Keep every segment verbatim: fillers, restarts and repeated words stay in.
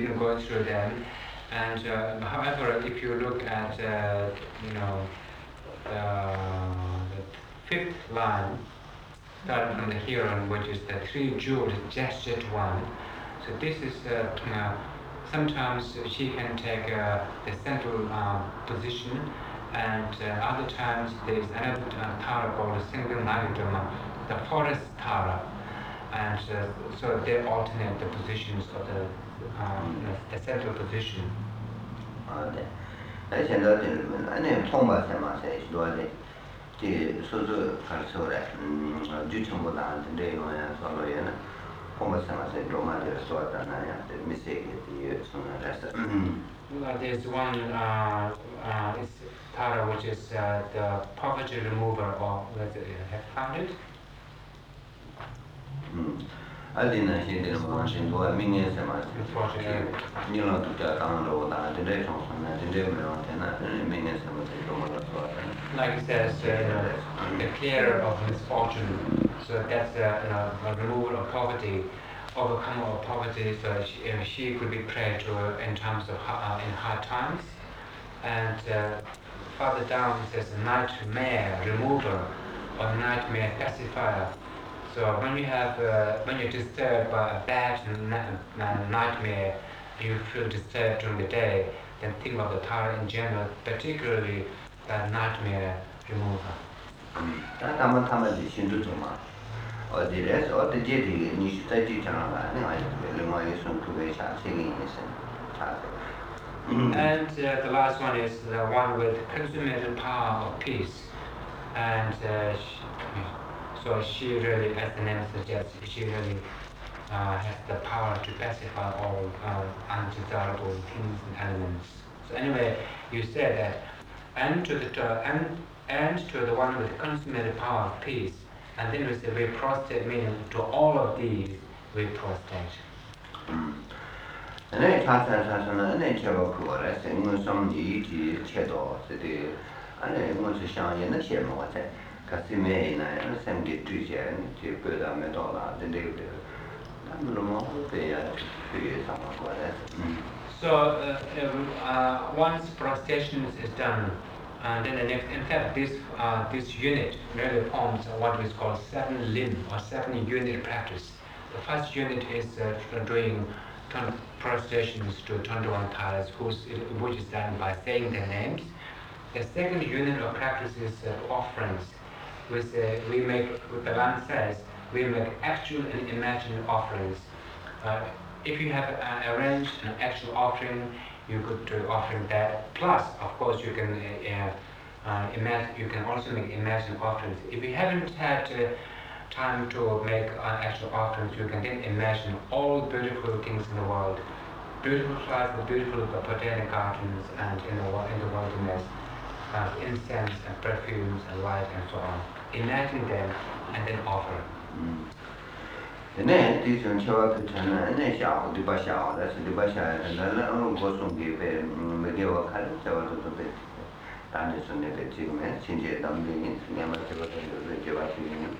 didn't go through them. And uh, however, if you look at uh, you know the, the fifth line, starting from the Huron, which is the three jeweled gestured one. So this is uh, uh, sometimes she can take uh, the central uh, position, and uh, other times there is another uh, Tara called the single Nagadama, the forest Tara, and uh, so they alternate the positions of the um, you know, the central position. Ah, 네. 네, 현재 안에 통과 세마세 시도하지. 그 소소 가르쳐래. 음, 주청보다 근데 요야 서로에는 통과 세마세 로마들 소화다나야. 미세게 이 손을해서. Well, there's one uh, uh, it's Tara, which is uh, the poverty remover, or whether you have found it. 음. 알리는 시대는 뭐 신도와 민의 세마세. 니는 두자 강로다. 근데 정선나 근데 뭐한테나 민의 세마세 로마들 소화다나. Like it says, uh, the clearer of misfortune. So that's uh, you know, a removal of poverty, overcomer of poverty. So she, uh, she could be prayed to in terms of uh, in hard times. And uh, further down it says nightmare remover or nightmare pacifier. So when you have uh, when you're disturbed by a bad na- nightmare, you feel disturbed during the day, then think of the Tara in general, particularly the nightmare remover. 다만 다만 신도 좀 마. 어디래서 어디지 니 스타일이잖아. 내가另外一种特别下这个意思。 And uh, the last one is the one with consummated power of peace. And uh, she, so she really, as the name suggests, she really uh, has the power to pacify all uh, undesirable things and elements. So anyway, you said that, and to the uh, and and to the one with consummated power of peace. And then we say we prostrate, meaning to all of these we prostrate. 네, 차차차는 네 제가 그거래. 생은 좀 이지 제도 세대 안에 뭔지 상연의 제목 같아. 가슴에나 생기 뒤에 제 뼈다에 돌아 근데 아무로 뭐 돼야 그게 상관거래. So uh, uh, once prostration is done, and then the next, in fact, this uh, this unit really forms what is called seven limb or seven unit practice. The first unit is uh, doing prostrations to twenty-one Taras, which is done by saying their names. The second unit of practice is uh, offerings, which uh, we make, with the Lan says, we make actual and imagined offerings. Uh, if you have uh, arranged an actual offering, you could do offering that. Plus, of course, you can uh, uh, imagine. You can also make imagined offerings. If you haven't had uh, time to make uh, actual offerings, you can then imagine all beautiful things in the world, beautiful flowers, beautiful botanic gardens, and in the in the wilderness, uh, incense and perfumes and light and so on. Imagine them and then offer. Mm. 那这种情况可能那下午对吧下午但是对吧下那那我送给别没给我看这个都都被当然是那个这个呢亲戚当地人那么这个就是这个这个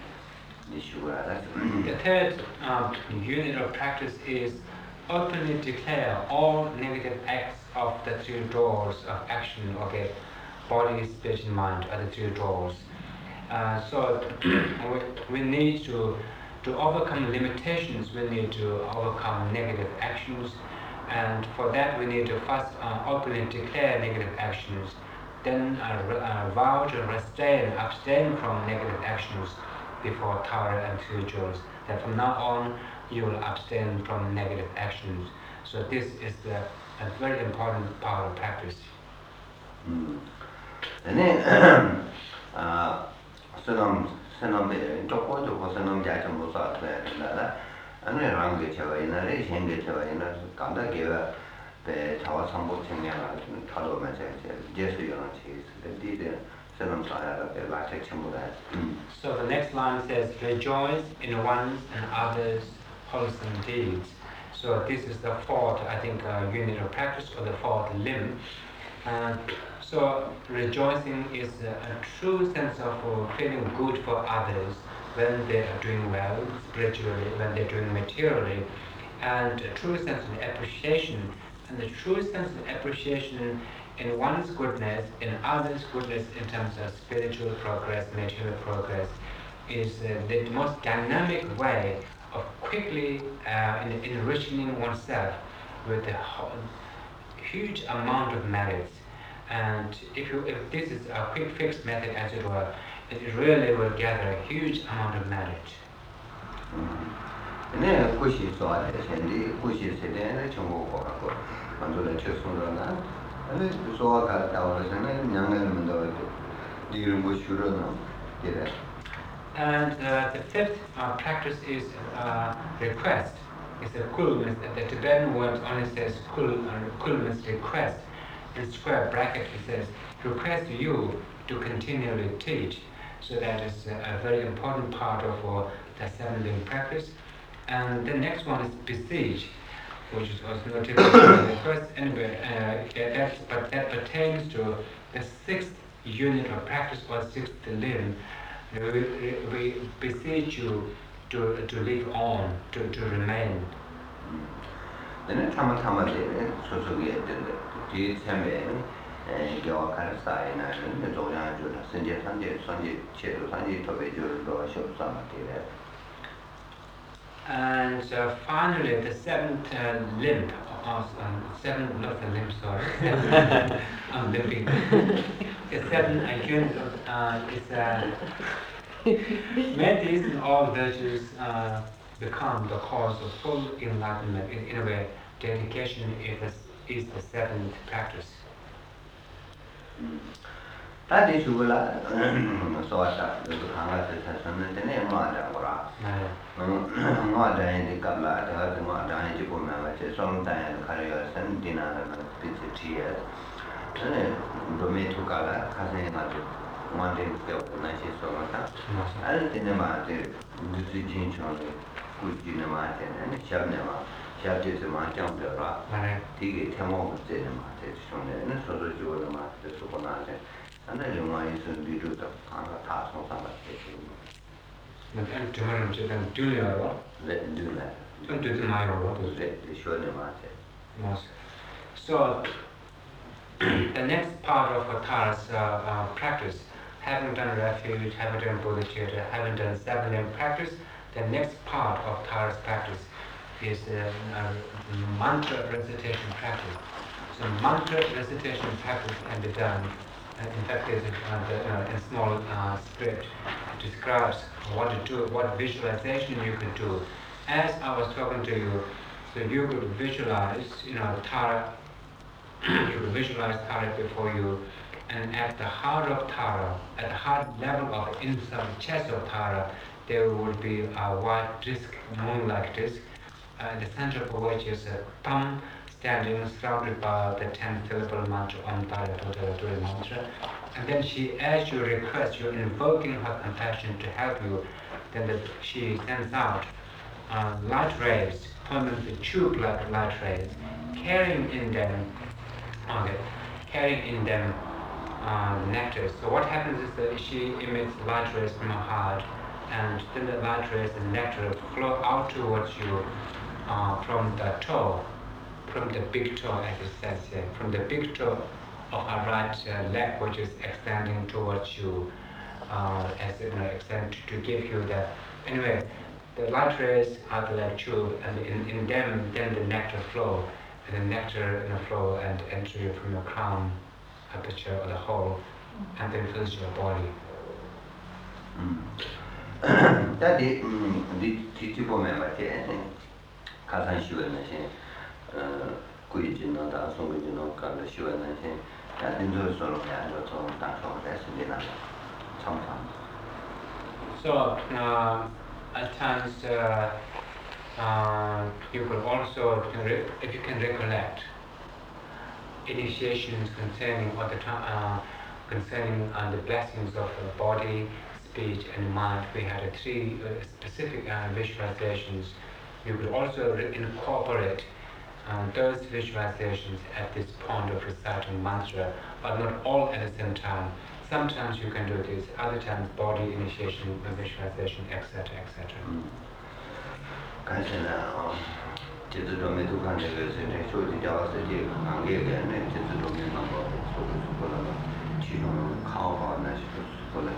The third um, unit of practice is openly declare all negative acts of the three doors of action, okay, body, speech, and mind are the three doors. Uh, so we, we need to to overcome limitations, we need to overcome negative actions, and for that we need to first uh, openly declare negative actions, then uh, uh, vow to restrain, abstain from negative actions before Tara and three jewels. That from now on you will abstain from negative actions. So this is the, a very important part of practice. Mm. And then, uh, so 선놈에 조금 조금 선놈 자좀 무서 그래라. 아니 랑게 제가 옛날에 생게 제가 옛날에 간다게가 배 자와 상보 청량아 좀 타도면 제가 제수요는 제스 디데 선놈 사야가 배 라텍 전부다. So the next line says rejoice in one's and others' wholesome deeds. So this is the fourth, I think, uh, unit of practice, or the fourth limb. Uh, so rejoicing is a, a true sense of uh, feeling good for others when they are doing well spiritually, when they're doing materially, and a true sense of appreciation, and the true sense of appreciation in one's goodness, in others' goodness in terms of spiritual progress, material progress, is uh, the most dynamic way of quickly uh, in, enriching oneself with a ho- huge amount of merits. And if you if this is a quick fix method, as it were, it really will gather a huge amount of merit. 네, 고시 소화돼. 현재 고시 세대는 정보 갖고 만들어 쳤으나 아니 소화가 나오면은 양념은 더 이런 거 주로는 이래. And uh, the fifth uh, practice is uh, request. It's a kul, the Tibetan word only says kul, uh, kul means request. In square bracket it says, request you to continually teach. So that is a very important part of uh, the seven limb practice. And the next one is beseech, which is also noted as request. Anyway, uh, that's, but that pertains to the sixth unit of practice or sixth limb. We, we beseech you to, to live on, to, to remain. Then tama tama de sosogi de di sembe eh gyo kan sai na ne zo yang ju da sen je san je san je che do san je to be ju do shou sa ma de. And uh, finally, the seventh uh, limb, or um, seventh, not the limb, sorry, I'm limping. The seventh uh, unit of, uh, is uh, may these and all virtues uh, become the cause of full enlightenment. In, in a way, dedication is the, is the seventh practice. Ta de su la so ta de khanga se sa san ne ne ma da ra. Ma da yin de ka la da de ma da yin ji po ma ma che som ta yin ka ya san din na na pi che ti ya. Ne do me tu ka la ka se ma de ma de ke na che so ma ta. Al de ne ma de du ji jin chong de ku ji ne ma de ne cha ne ma cha de se ma chang de ra. Ti ge te mo de ne ma de chong ne ne so so ji wo ma de so ko na de. And then you might soon be do the task of somebody. But I'm tomorrow to them do your Let do that. Don't do the my role. Let the show them at it. Yes. So the next part of Tara's uh, uh, practice, having done refuge, having done bodhicitta, having done seven limb practice, the next part of Tara's practice is uh, uh, mantra recitation practice. So mantra recitation practice can be done. In fact, there's uh, the, uh, in small uh, script describes what to do, what visualization you could do. As I was talking to you, so you could visualize, you know, Tara. You could visualize Tara before you, and at the heart of Tara, at the heart level of inside the chest of Tara, there would be a white disc, moon-like disc, uh, the center of which is a thumb, standing surrounded by the ten syllable mantra Om Tara Tara Tara mantra. And then she, as you request, you're invoking her compassion to help you, then the, she sends out uh, light rays, permanently tube-like light rays, carrying in them, okay, carrying in them uh, nectar. So what happens is that she emits light rays from her heart, and then the light rays and nectar flow out towards you uh, from the toe. From the big toe, as it says here, from the big toe of her right uh, leg, which is extending towards you, uh, as you know, extend to, to give you the. Anyway, the light rays are the like tube, and in, in them, then the nectar flow, and the nectar you know, flow and enter you from your crown, aperture, or the hole, and then fills your body. That the the teachable member, Kazan Shuan, Kuijino, the Songino, Kanda Shuan, and in those sort of that, that's in sometimes. So, uh, at times, uh, uh, you could also, if you can recollect, initiations concerning or the uh, concerning uh, the blessings of the body, speech, and mind. We had a three uh, specific uh, visualizations. You could also incorporate uh, those visualizations at this point of reciting mantra, but not all at the same time. Sometimes you can do this, other times body initiation, visualization, et cetera, et cetera. 제주도에 두칸 내려서 쇼지 잡아서 이제 관계되는 제주도에 넘어 소소소소는 지금 가오바나 싶어서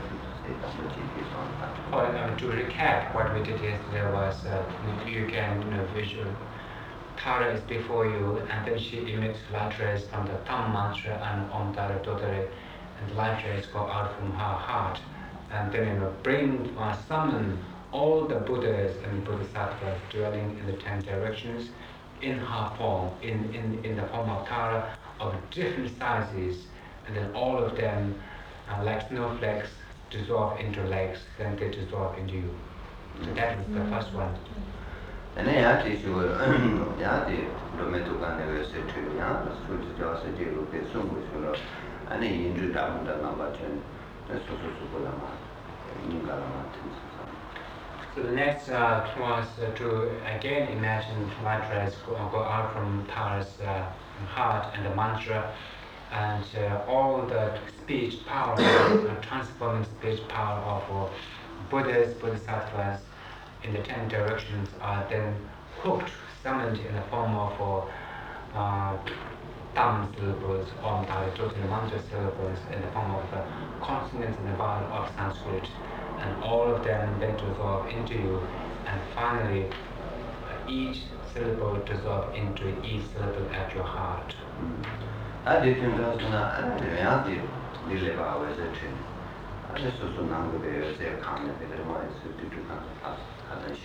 For, um, to recap, what we did yesterday was uh, you can you know, visual Tara is before you, and then she emits light rays from the thumb mantra and Om Tara Totare, and light rays go out from her heart, and then you know bring uh, summon all the Buddhas and Bodhisattvas dwelling in the ten directions in her form, in, in, in the form of Tara of different sizes, and then all of them, uh, like snowflakes, dissolve into lakes, then they dissolve into you. So that was the first one. And then I teach you, yeah, the Dometo University, yeah, so it's just a deal with the Sungu, and then you do down the number ten, that's also Sukulama, Ningalama. So the next uh, was uh, to again imagine light rays go, go out from Tara's uh, heart and the mantra, and uh, all the speech power, uh, transforming speech power of uh, Buddhas, Bodhisattvas in the ten directions are then hooked, summoned in the form of uh, thumb syllables, Om Tara Totara mantra syllables in the form of uh, consonants and the vowel of Sanskrit. And all of them then dissolve into you, and finally uh, each syllable dissolve into each syllable at your heart. I didn't know that I did live hours a train. I just was so long ago, they come and they wanted to do that.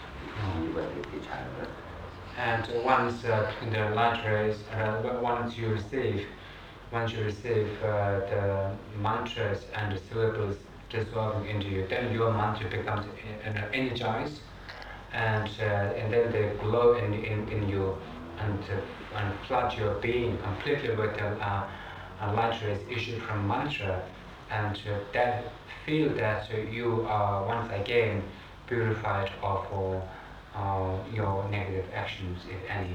And once uh, in the light rays, uh, once you receive, once you receive uh, the mantras and the syllables dissolving into you, then your mantra becomes energized, and uh, and then they glow in in, in you, and uh, and flood your being completely with the uh, uh, light rays issued from mantra, and uh, that feel that uh, you are once again purified of all uh, your negative actions, if any.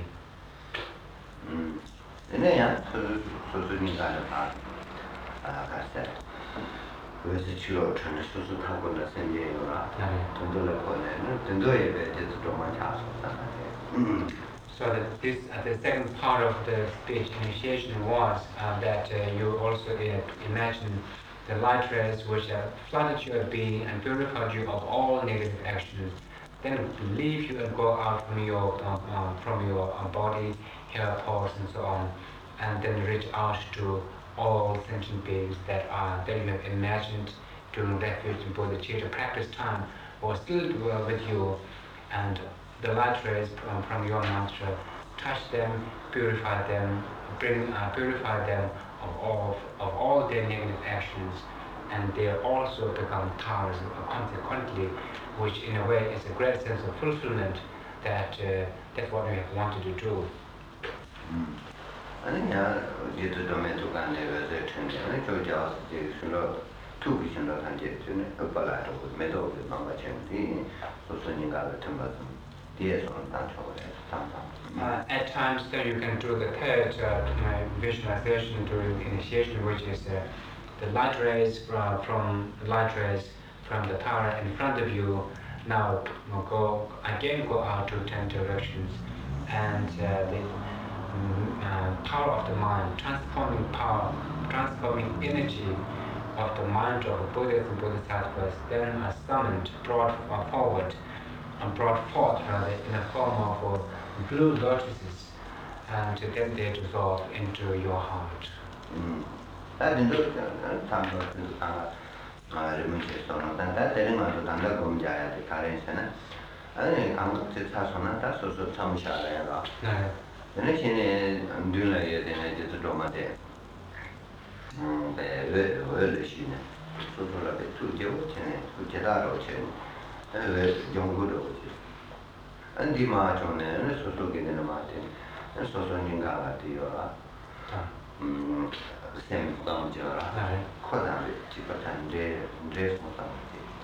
Mm. And then, yeah, so so so you got about uh, said. 그래서 주로 저는 수수 타고 나선 예요라. 돈도를 보내는 돈도에 대해서 좀 많이 알았었잖아요. So that this uh, the second part of the speech initiation was uh, that uh, you also uh, imagine the light rays which have flooded your being and purified you of all negative actions, then leave you and go out from your uh, uh, from your uh, body, hair, pores, and so on, and then reach out to all sentient beings that are that you have imagined during refuge in bodhicitta practice time or still dwell with you, and the light rays from, from your mantra touch them, purify them, bring uh, purify them of all of all their negative actions, and they also become taras consequently, which in a way is a great sense of fulfillment that uh, that's what we have wanted to do. Mm. 아니야, 이제 도메토 간에 그래서 전에 저저 지금 두 비신도 단계 전에 오빠라도 메도 뭔가 전이 소소니가 같은 거 뒤에서 단초에 상상. At times, then you can do the third uh, visualization during initiation, which is uh, the light rays uh, from the light rays from the Tara in front of you. Now go again, go out to ten directions, and uh, the Uh, power of the mind, transforming power, transforming energy of the mind of the Buddhas and Bodhisattvas, then are summoned, brought forward, and brought forth rather in the form of uh, blue lotuses, and then they dissolve into your heart. That is the time of the remuneration. That telling us that the Gomjaya, the Karensen, and I'm going to tell you that's also some shadow. 내신에 늘려야 되는 이제 도마데 음 배를 월시네 소소라베 투제고 전에 투제다로 전에 에 연구도 오지 안디마 전에 소소게 되는 마데 소소닌가 같아요 음 샘감저라 코다베 집어탄데 드레스 못하는데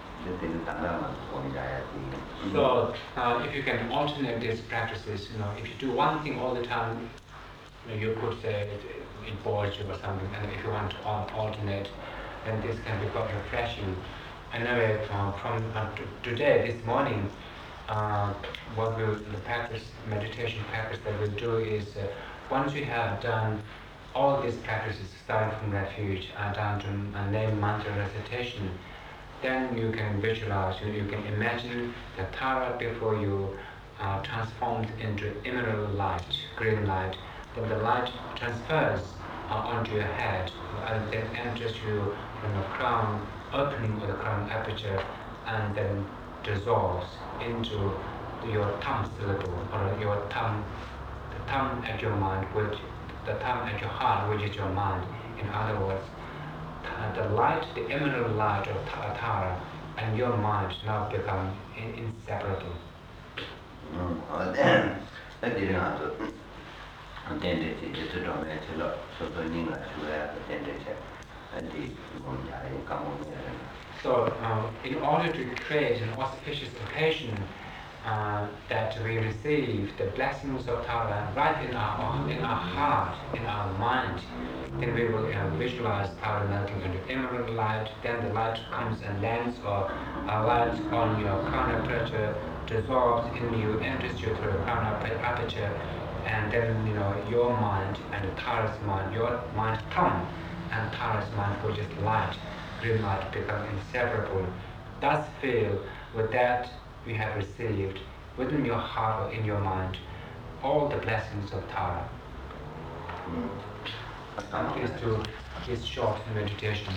So, uh, if you can alternate these practices, you know, if you do one thing all the time, you, know, you could say it, it bores you or something, and if you want to alternate, then this can be quite refreshing. Anyway, uh, from uh, today, this morning, uh, what we'll, the practice, meditation practice that we'll do is uh, once you have done all these practices, starting from refuge uh, down to uh, name mantra recitation, then you can visualize, you, you can imagine the Tara before you uh, transformed into emerald light, green light. Then the light transfers uh, onto your head and then enters you from the crown opening of the crown aperture and then dissolves into your thumb syllable or your thumb, the thumb at your mind, which the thumb at your heart, which is your mind. In other words, uh, the light, the emerald light of Ta- Tara, and your mind now become in- inseparable. Mm. That didn't have to attend it, it's a domain, it's a lot, so the Ninga should have attended it, and the Munjai come on here. So, uh, in order to create an auspicious occasion uh, that we receive the blessings of Tara right in our in our heart, in our mind, then we will uh, visualize Tara melting into emerald light. Then the light comes and lands or uh, light on your crown aperture, dissolves in you, enters you through the crown aperture, and then you know your mind and Tara's mind, your mind come, and Tara's mind, which is light, green light, become inseparable. Thus feel with that we have received within your heart or in your mind all the blessings of Tara. Mm. And please do this short meditation.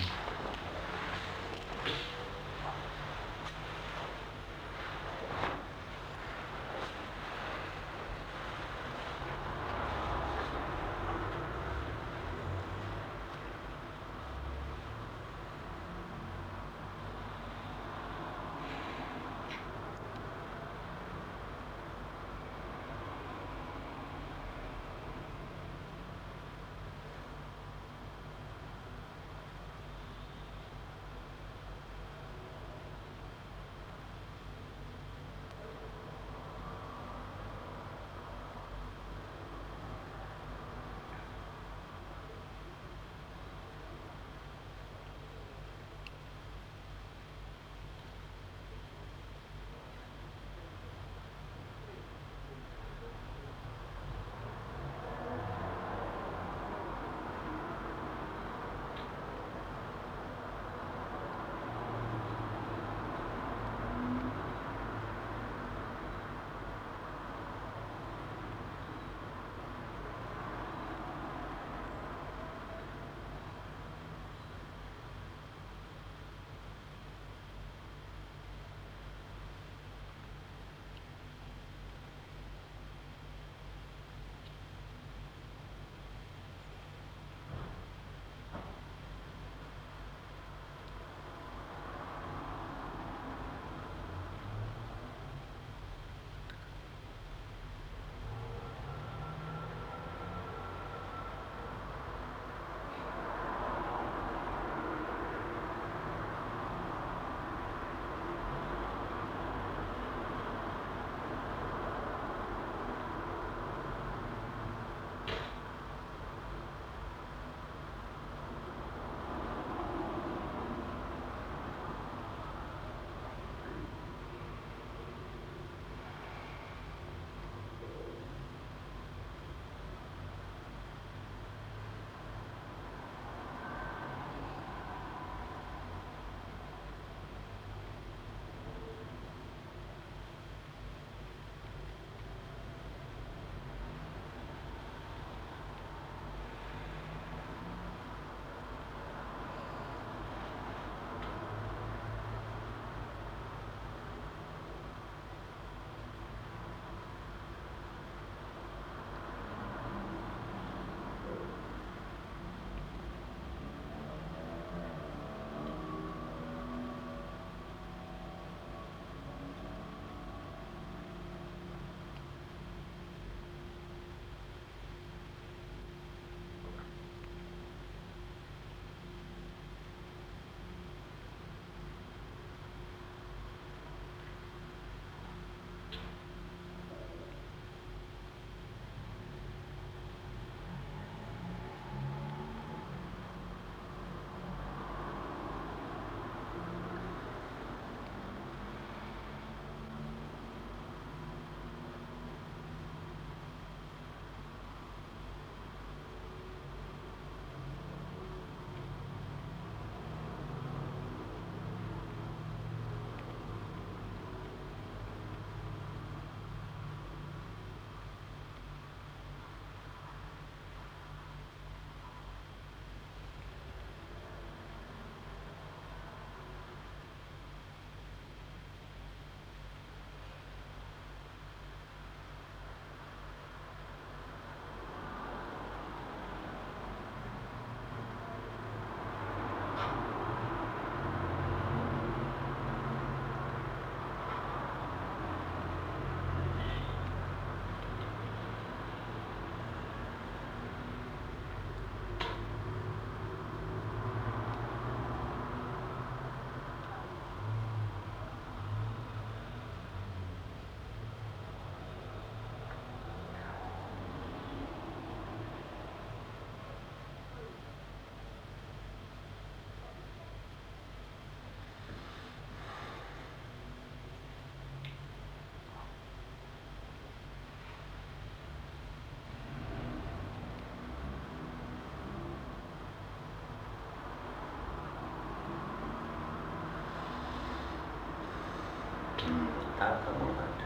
kama hata.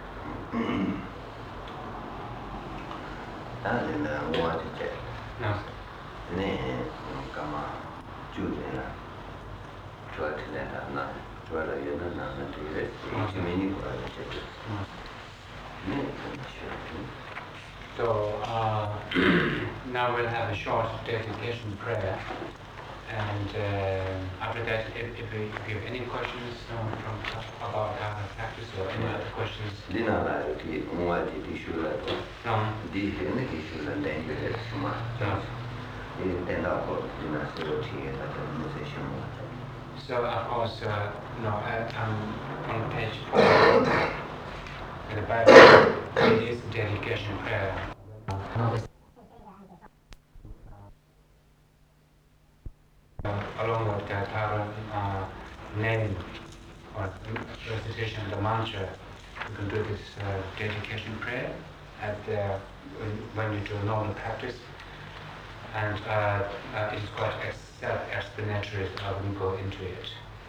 Tani na mwati che. No. Ne kama jude na. Chwati na na. Chwala yana na na tire. Chimeni kwa che. Ne kama. So uh, now we'll have a short dedication prayer, and uh, after that, if, if, we, if you have any questions um, from about our practice or any other questions. Dina la ti mwati ti shula. No. Di ne ki shula dengue le suma. No. Di tenda ko dina sero ti la ta shuma. So of course, uh, no, I, I'm on page four. In the Bible, it is dedication prayer. Uh, along with the Tara uh, name or recitation of the mantra, you can do this uh, dedication prayer at the, when, when you do normal practice. And uh, uh, it's quite self-explanatory, so I wouldn't go into it.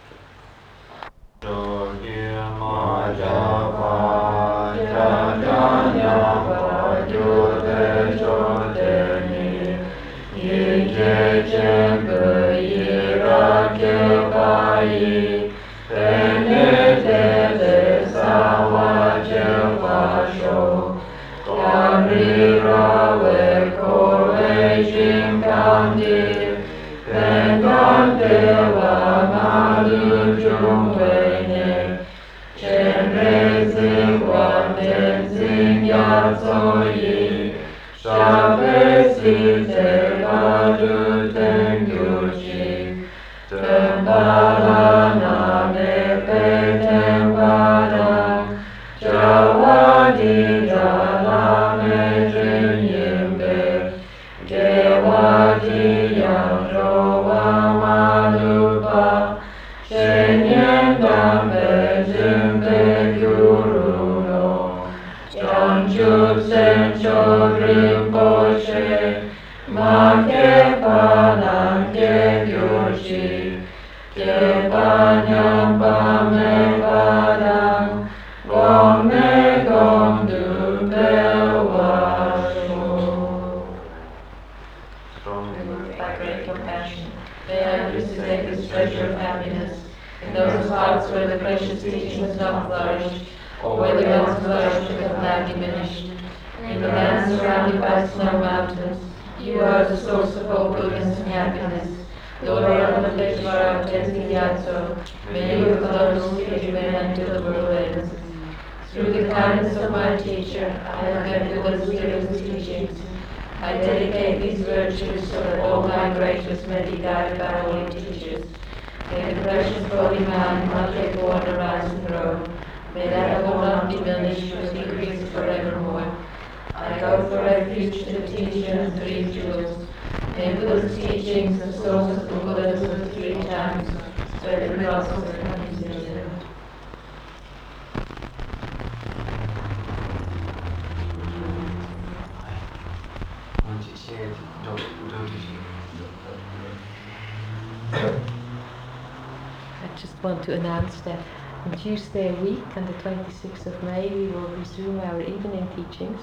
I just want to announce that on Tuesday a week, on the twenty-sixth of May, we will resume our evening teachings,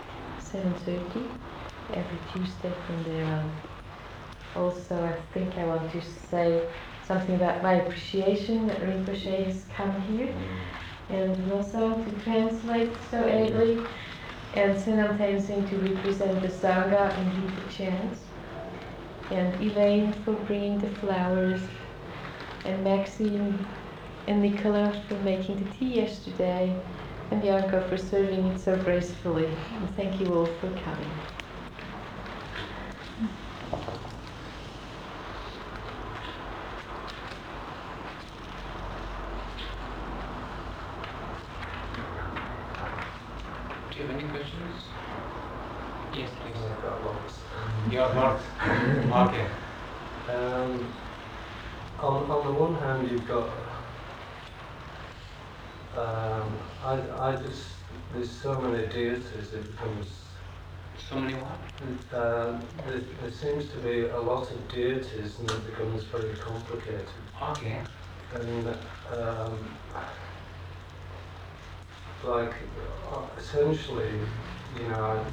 seven thirty, every Tuesday from there on. Also, I think I want to say something about my appreciation that Rinpoche has come here, and also to translate so ably, and simultaneously to represent the Sangha and lead the chants, and Elaine for bringing the flowers, and Maxine and Nicola for making the tea yesterday, and Bianca for serving it so gracefully. And thank you all for coming. Do you have any questions? Yes, please. I've got lots. Your mark. Okay. Um, on, on the one hand, you've got, um, I, I just, there's so many deities, it becomes, So many what? uh, there, there seems to be a lot of deities and it becomes very complicated. Okay. And um, like uh, essentially, you know,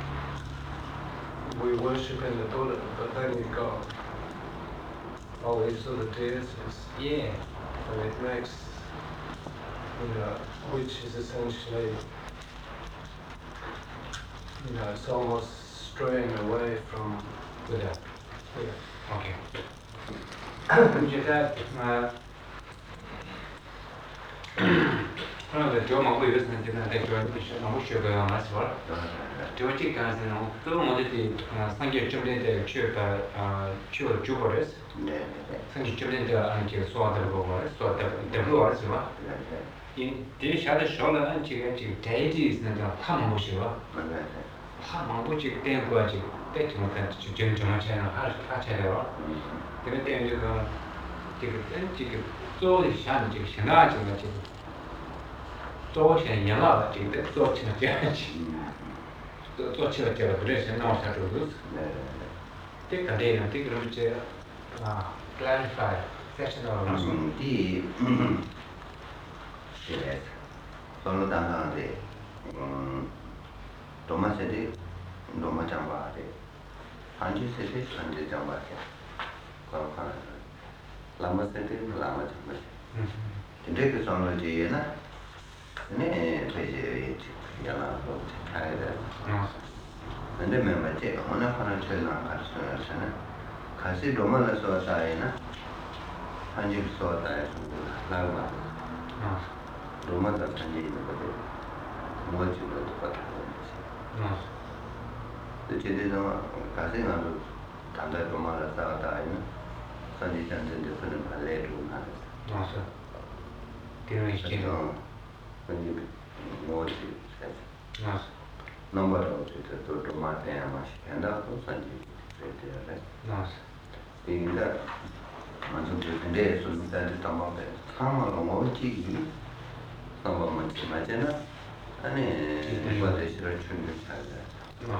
we worship in the Buddha, but then you've got all these other deities, Yeah. and it makes, you know, which is essentially, you know, it's almost straying away from Buddha. yeah. Okay. 我觉得呃，그런 거 좀 의외로 생각나는데 그 너무 쉬워요 맞죠? 저 지금까지 너무 또 뭐지 상계 좀 되게 취업 아 취업 주버스 네. 상계 좀 되게 안 지금 소화될 거고 소화될 되고 알았어. 이 대샤의 쇼는 지금 지금 데이지는 한 뭐시요? 네. 한 뭐지 된 거지. 대충 그 지금 좀 하잖아. 할 하잖아요. 근데 때문에 그 지금 지금 또 샤는 지금 신나 지금 지금 做起来年了，这个做起来这样去，做做起来这个不是是闹啥子都是。这个类呢，这个东西啊 clarify section of 음, 이 예. 서로 당당한데 음, 도마세디 도마 장바데 한지세디 한지 장바데 그렇구나. 라마세디 라마 장바데 근데 그 선을 지에나 네, 되게 야나 타야 돼. 근데 맨날 제 하나 하나 제가 갔어요. 같이 도마라서 사이나 한지 소다에 나와. 아. 도마다 한지 있는 거죠. 뭐지도 똑같은 거지. 아. 제대로 같이 나도 단다 도마라 사다에는 산지 잔전데 그런 발레로 나왔어. 맞아. 그런 이제 근데 뭐지? 맞아. 넘버로 또 도마테 아마시 한다고 산지 그랬대요. 맞아. 이게 먼저 근데 소리까지 담아배 상황을 뭐지? 상황만 맞잖아. 아니 이거를 싫어 주는 차가.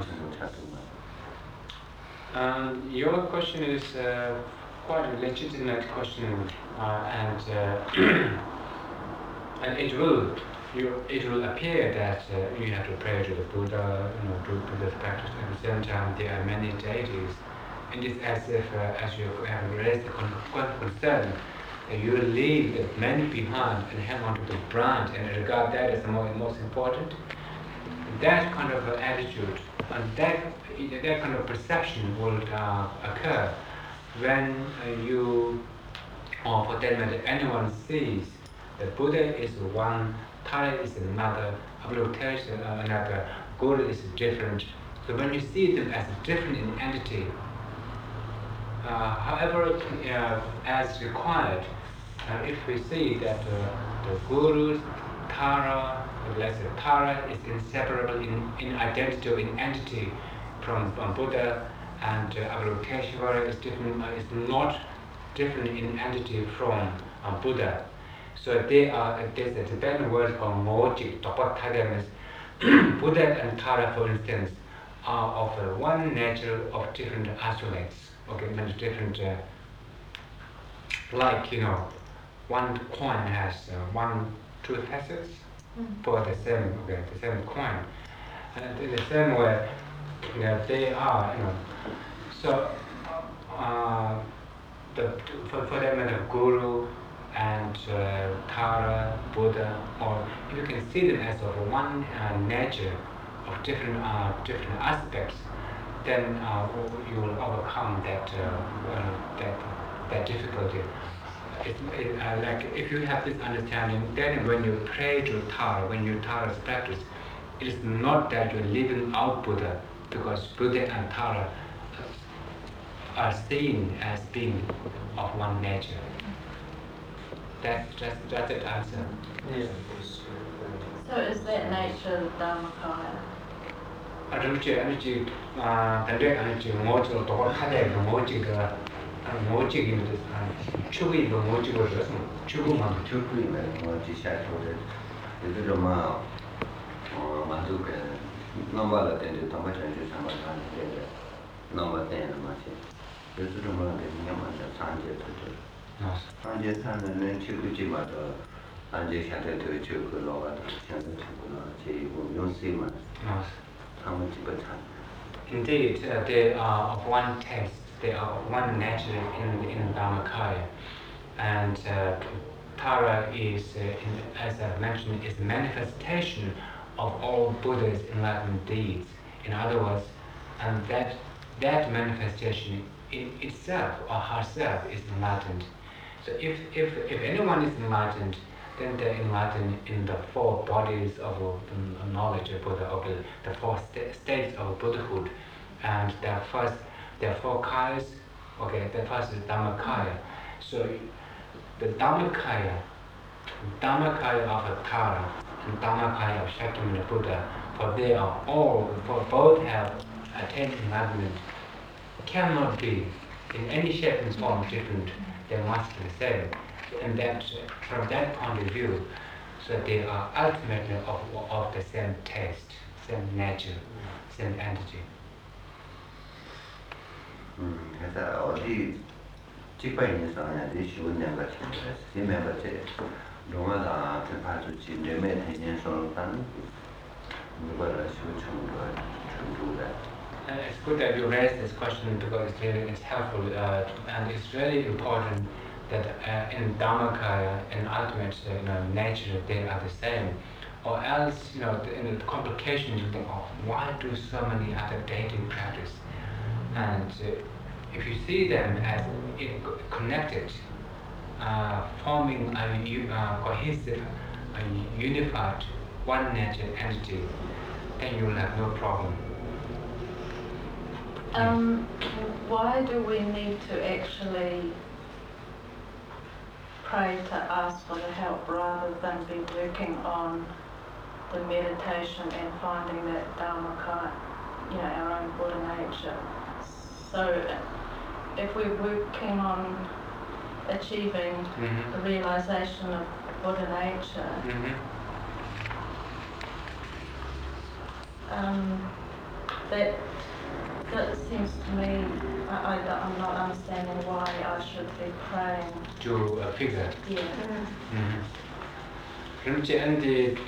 Um, your question is uh, quite a legitimate question, uh, and uh, and it will you it will appear that uh, you have to pray to the Buddha, you know, do Buddha's practice. At the same time, there are many deities. It is as if, uh, as you have raised the concern, uh, you leave the many behind and hang on to the branch and regard that as the most, most important. That kind of uh, attitude and that that kind of perception will uh, occur when uh, you, or for that matter, anyone sees that Buddha is one, Tara is another, Avalokitesvara is another, Guru is different. So when you see them as different in entity, uh, however, uh, as required, uh, if we see that uh, the Guru, Tara, let's say Tara is inseparable in, in identity or in entity from, from Buddha, and uh, Avalokitesvara is different, uh, is not different in entity from uh, Buddha. So they are, there's a Tibetan word called Moji, Topathaga means Buddha and Tara, for instance, are of uh, one nature of different isolates, okay, many different, uh, like, you know, one coin has uh, one, two facets mm. for the same, okay, the same coin. And in the same way, you know, they are, you know, so uh, the, for, for that matter, Guru and uh, Tara, Buddha, or you can see them as of one uh, nature of different uh, different aspects, then uh, you will overcome that uh, uh, that that difficulty. It, it, uh, like if you have this understanding, then when you pray to Tara, when you Tara's practice, it is not that you're leaving out Buddha, because Buddha and Tara are seen as being of one nature. That, that's, that's it answer. Yeah. So is that nature the Dharmakaya? I don't know, I don't know, I don't know, I don't know, I don't know, 뭐지 이게 추구이 뭐 뭐지 그러죠? 추구만 추구이면 뭐지 샤토를 이들도 막 어, 만족해 넘어갈 때도 담아 전주 상관하는데 넘어갈 때는 마치 요즘은 뭐 그냥 맞아 산제 도죠. 산제 산은 추구지마다 안제 샤테도 주고 로가 샤테도 주고 제 용시만 Yes. 한번 집어찬. Indeed, uh, they are of one taste, they are of one nature in, in Dharmakaya. And uh, Tara is, uh, in, as I mentioned, is a manifestation of all Buddha's enlightenment deeds. In other words, and that, that manifestation in itself or herself is enlightened. So if, if, if anyone is enlightened, then they're enlightened in the four bodies of uh, knowledge of Buddha, of the, the four st states of Buddhahood. And the first, there are four kayas. Okay, the first is Dhammakaya. So the Dhammakaya, Dhammakaya of Tara and Dhammakaya of Shakyamuni Buddha, for they are all, for both have attained enlightenment, cannot be in any shape and form different. They must be the same. And that, from that point of view, so they are ultimately of, of the same taste, same nature, same entity. 음, 그래서 어디 집에 있는 사람한테 쉬운 내가 진짜 심해가 제 농아다 대파주지 내면 되는 소로는 누가라 쉬운 정도가 정도가. It's good that you raised this question because it's really it's helpful uh, and it's really important that uh, in Dhammakaya, in ultimate uh, you know, nature, they are the same. Or else, you know, the, in the complications, you think, oh, why do so many other dating practice? And uh, if you see them as in, connected, uh, forming a u- uh, cohesive, a unified, one nature entity, then you will have no problem. Um, why do we need to actually pray to ask for the help rather than be working on the meditation and finding that Dharmakaya, you know, our own Buddha nature? So if we're working on achieving Mm-hmm. the realization of Buddha nature, Mm-hmm. um, that that seems to me, I, I, don't- I'm not understanding why I should be praying. To a figure. Yeah. 그런지 안디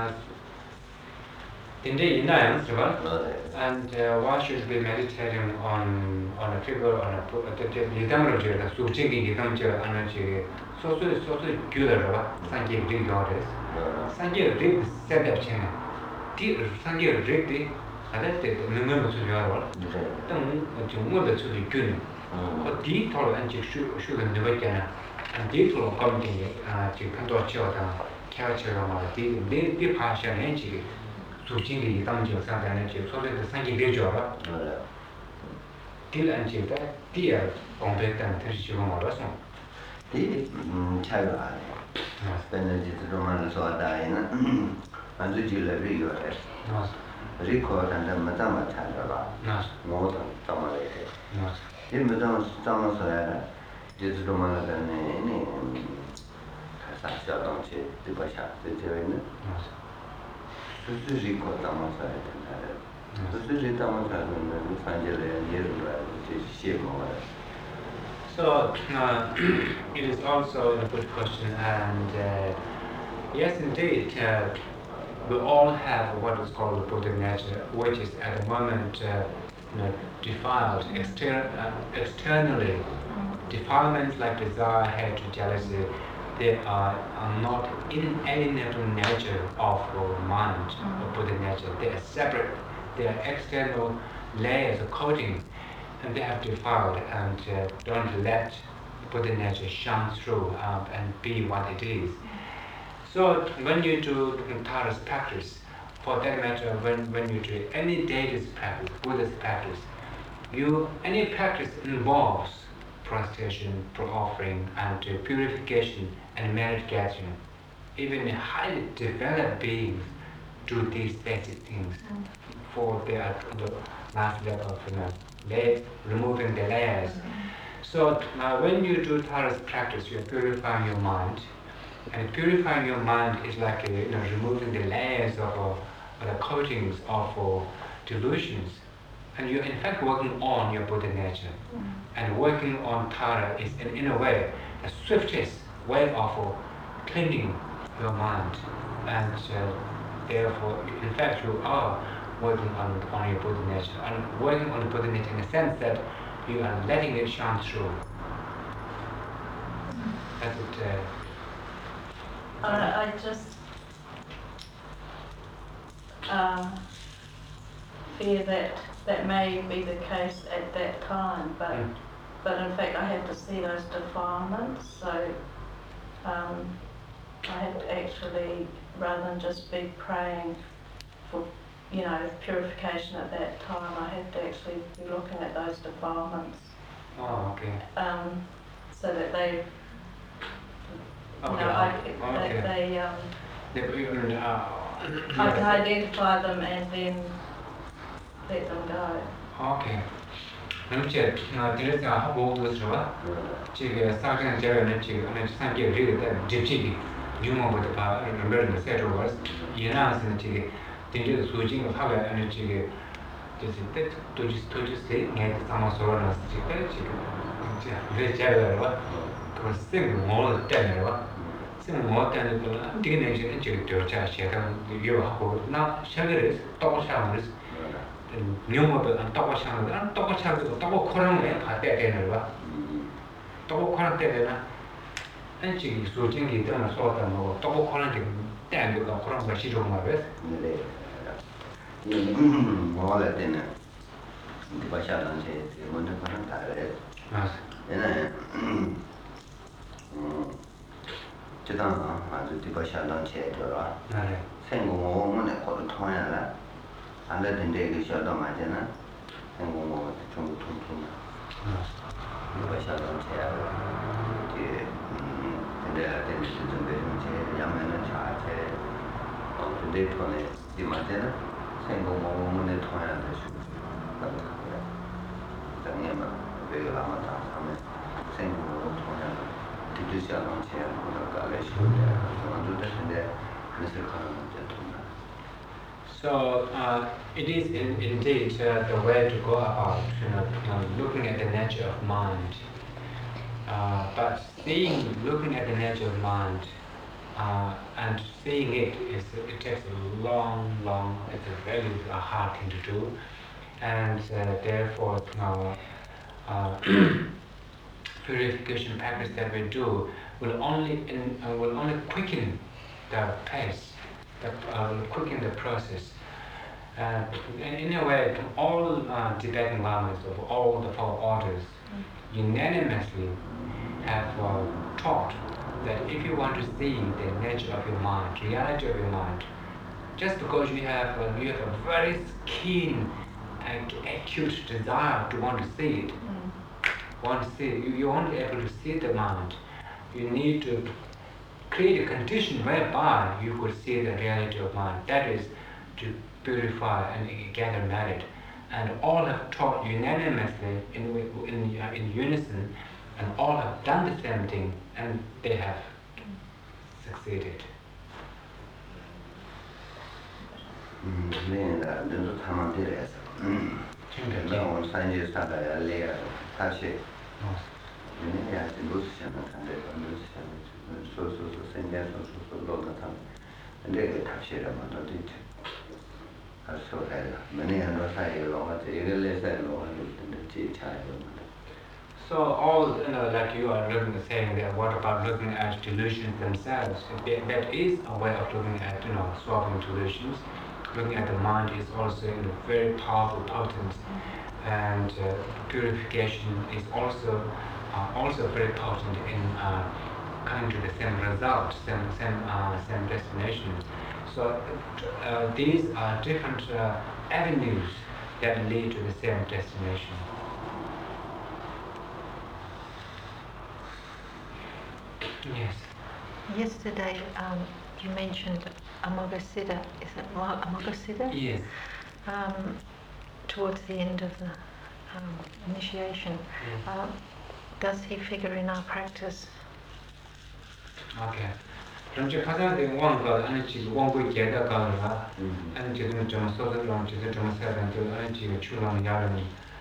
인데 있나요, 저거? And uh, why should we meditating on on a figure on a the 예담으로 제가 수직이 예담저 안하지 소소 소소 규더라 상계 리거레스 상계 리 세대체네 디 상계 리디 아데테 능능을 수요하러 등 정말로 수직 균 어디 털어 안지 슈 슈는 되겠잖아 안디 털어 검증이 아 지금 한도 치어다 캐치가 말이 디 파션에 지금 수직이 예담저 상대는 지금 소소의 상계 리저라 딜 안지다 디어 공백단 들으시고 말았어. 이 차이가 아니. 베네디트로만 소다이는 안주지를 리거래. 맞아. 리코한테 맞아마 차려라. 맞아. 모든 담아래. 맞아. 이 모든 담아서야 디트로만 되네. 가사자동체 디바샤 되는. 맞아. 수수 리코 담아서야 된다. 수수 담아서는 산재를 예루라 제시해 먹어요. So uh, it is also a good question, and uh, yes, indeed, uh, we all have what is called the Buddha nature, which is at the moment uh, you know, defiled exter- uh, externally. Defilements like desire, hatred, jealousy, they are, are not inalienable nature of the mind, of Buddha nature. They are separate. They are external layers of coating. And they have defiled and uh, don't let Buddha nature shine through um, and be what it is. So when you do Tara's practice, for that matter, when, when you do any deity's practice, Buddha's practice, you any practice involves prostration, offering, and uh, purification and merit gathering. Even highly developed beings do these basic things for their the last level of you know, they removing the layers. So now when you do Tara's practice, you're purifying your mind. And purifying your mind is like uh, you know, removing the layers of uh, the coatings of uh, delusions. And you're in fact working on your Buddha nature. And working on Tara is in, in a way the swiftest way of uh, cleaning your mind, and uh, therefore, in fact, you are working on, on your Buddha nature, and working on the Buddha nature in the sense that you are letting it shine through. That's it. Uh, I, I just uh, fear that that may be the case at that time, but mm. but in fact I have to see those defilements, so um, I have to actually, rather than just be praying for, you know, purification at that time, I have to actually be looking at those defilements, Oh, okay. um, so that they, you Okay. know, I, okay. they, they um, The, uh, I can identify them and then let them go. okay. 그럼 이제 드레스가 하고 그러죠. 지금 사진 제가 지금 내 상계 리그다 집집이 유머부터 봐 멤버들 세트로 이나스는 지금 되게 소징을 하고 하는 지금就是때 도지 도지세 내가 사마서는 지금 지금 이제 이제 제가 그 생을 뭐 때문에 생을 뭐 때문에 그 되게 내지는 지금 저자 제가 요하고 나 샤그를 또 샤그를 묘모도 안 떠고 샤는 안 떠고 샤도 떠고 코랑에 받대 되는 거. 떠고 코랑 때는 안지 소진이 되는 소다 뭐 떠고 코랑 때는 거 코랑 같이 좀 말해. 네. 음, 뭐라 때는 그 바샤는 제 먼저 그런 다래. 아. 얘는 음. 제가 아주 디바샤는 제더라. 네. 생공원에 거를 통해라. 안 되는데 그 셔도 맞잖아. 생공원 좀 통통. 디바샤는 제야. 이게 음, 근데 아들 좀 되는 제 야면은 자체 어 근데 통해 이 맞잖아. 생공원에 통해야 될 수. 그러니까 당연히 외가 남았다 하면 생공원 통해 디지털 제야 뭐가 갈래 싶은데 저도 됐는데 그래서 그런 So uh, it is in, indeed uh, the way to go about, you know, you know, looking at the nature of mind. Uh, but seeing, looking at the nature of mind, uh, and seeing it is it takes a long, long. It's a very uh, hard thing to do, and uh, therefore, you know, uh, purification practice that we do will only in, uh, will only quicken the pace. The, uh, quicken the process. Uh, in, in a way, all uh, Tibetan lamas of all the four orders unanimously have uh, taught that if you want to see the nature of your mind, reality of your mind, just because you have uh, you have a very keen and acute desire to want to see it, mm. want to see it, you, you won't be able to see the mind. You need to create a condition whereby you could see the reality of mind. That is to purify and gather merit. And all have taught unanimously in, in, uh, in unison, and all have done the same thing, and they have succeeded. 음, 네, 나도 타만들에서. 음. 나 오늘 산지 사다야 레야 사실. 네, 야, 루스잖아. 근데 루스잖아. 소소소 생겨서 소소로가 참 근데 탑시라면 또 있지. 알수 해라. 맨날 로사이로 와서 이걸 해서로 하는데 지차요. So all, you know, like you are looking saying that what about looking at delusions themselves? That is a way of looking at, you know, swapping delusions. Looking at the mind is also, you know, very powerful, potent, and uh, purification is also uh, also very potent in uh, coming to the same result, same same uh, same destination. So uh, these are different uh, avenues that lead to the same destination. Yes. Yesterday, um, you mentioned Amoghasiddha. Is it Amoghasiddha? Yes. Um, towards the end of the um, initiation, yes. um, does he figure in our practice? Okay. 그럼 이제 가장 원가 아니 지금 원고 계다 가는가 아니 지금 좀 소소랑 지금 좀 사람들 아니 지금 출랑 야는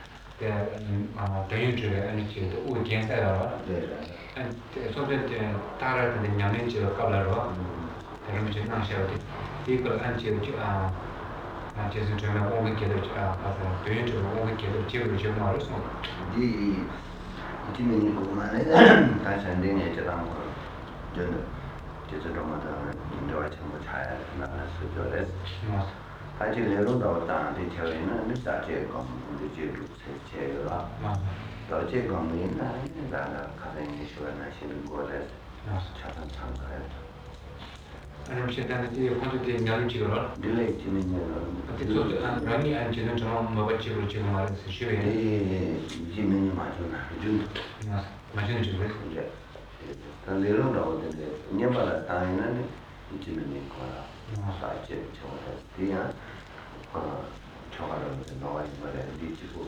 그 대유주에 아니 지금 우 괜찮아요. 네. 아니 소소들 따라하는 냐면 지금 가라로 the image is not shared. Equal until uh, just to know all the get it, uh, but doing to all the get it, you will know also. 이 이팀이 그만해 다시 안 되네 저랑 저는 제대로마다 인도에 전부 잘 나가서 저래 다시 내려도 다한테 저희는 늦다제 거 이제 제가 더 제가 뭐나 나가 가는 시간에 쉬는 거래 차선 참가해 And she then the quantity knowledge or 딜레이 팀이는 but so running and children from mobile children children is she 이 이팀이 맞으나 준 imagine children. 이제 내려도 나오는데 년마다 다니는 이팀이 거라 사이트 저거 뒤야 어 저거를 나와 있는 디지털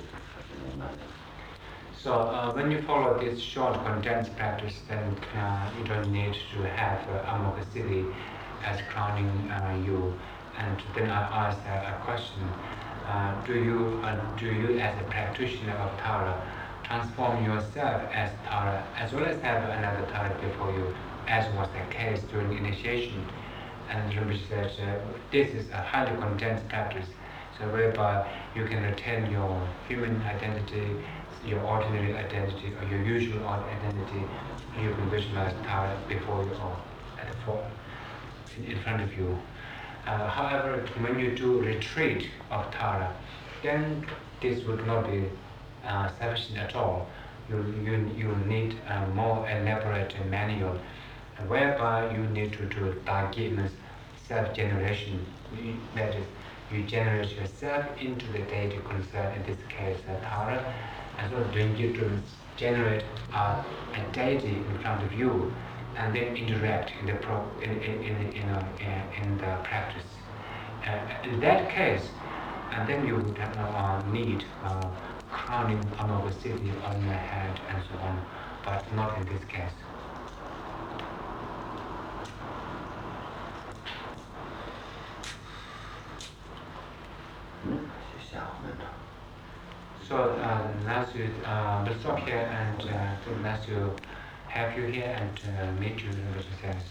So uh, when you follow this short condensed practice, then uh, you don't need to have uh, Amokasiddhi as crowning uh, you. And then I asked uh, a question: uh, Do you, uh, do you, as a practitioner of Tara, transform yourself as Tara, as well as have another Tara before you, as was the case during initiation? And Rinpoche said uh, this is a highly condensed practice, so whereby you can retain your human identity, your ordinary identity, or your usual identity. You can visualize Tara before you or at the fore, in, in front of you. Uh, however, when you do retreat of Tara, then this would not be uh, sufficient at all. You you you need a more elaborate manual, uh, whereby you need to do Dagya, self-generation. You- That is, you generate yourself into the deity concern. In this case, uh, Tara, and so doing you to generate uh, a deity in front of you, and then interact in the pro in in in in, uh, in, in the practice. Uh, in that case, and then you would have, uh, need uh, crowning Amavasiddhi on your head and so on, but not in this case. So uh, nice to uh, we'll stop here and uh, nice to have you here and uh, meet you in the sense.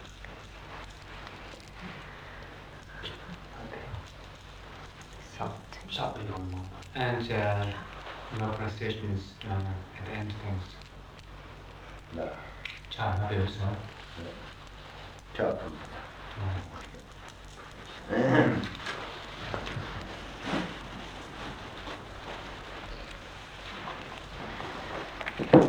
And uh, no pronunciations uh, at the end things. 나 Cha happiness, no? 자. No.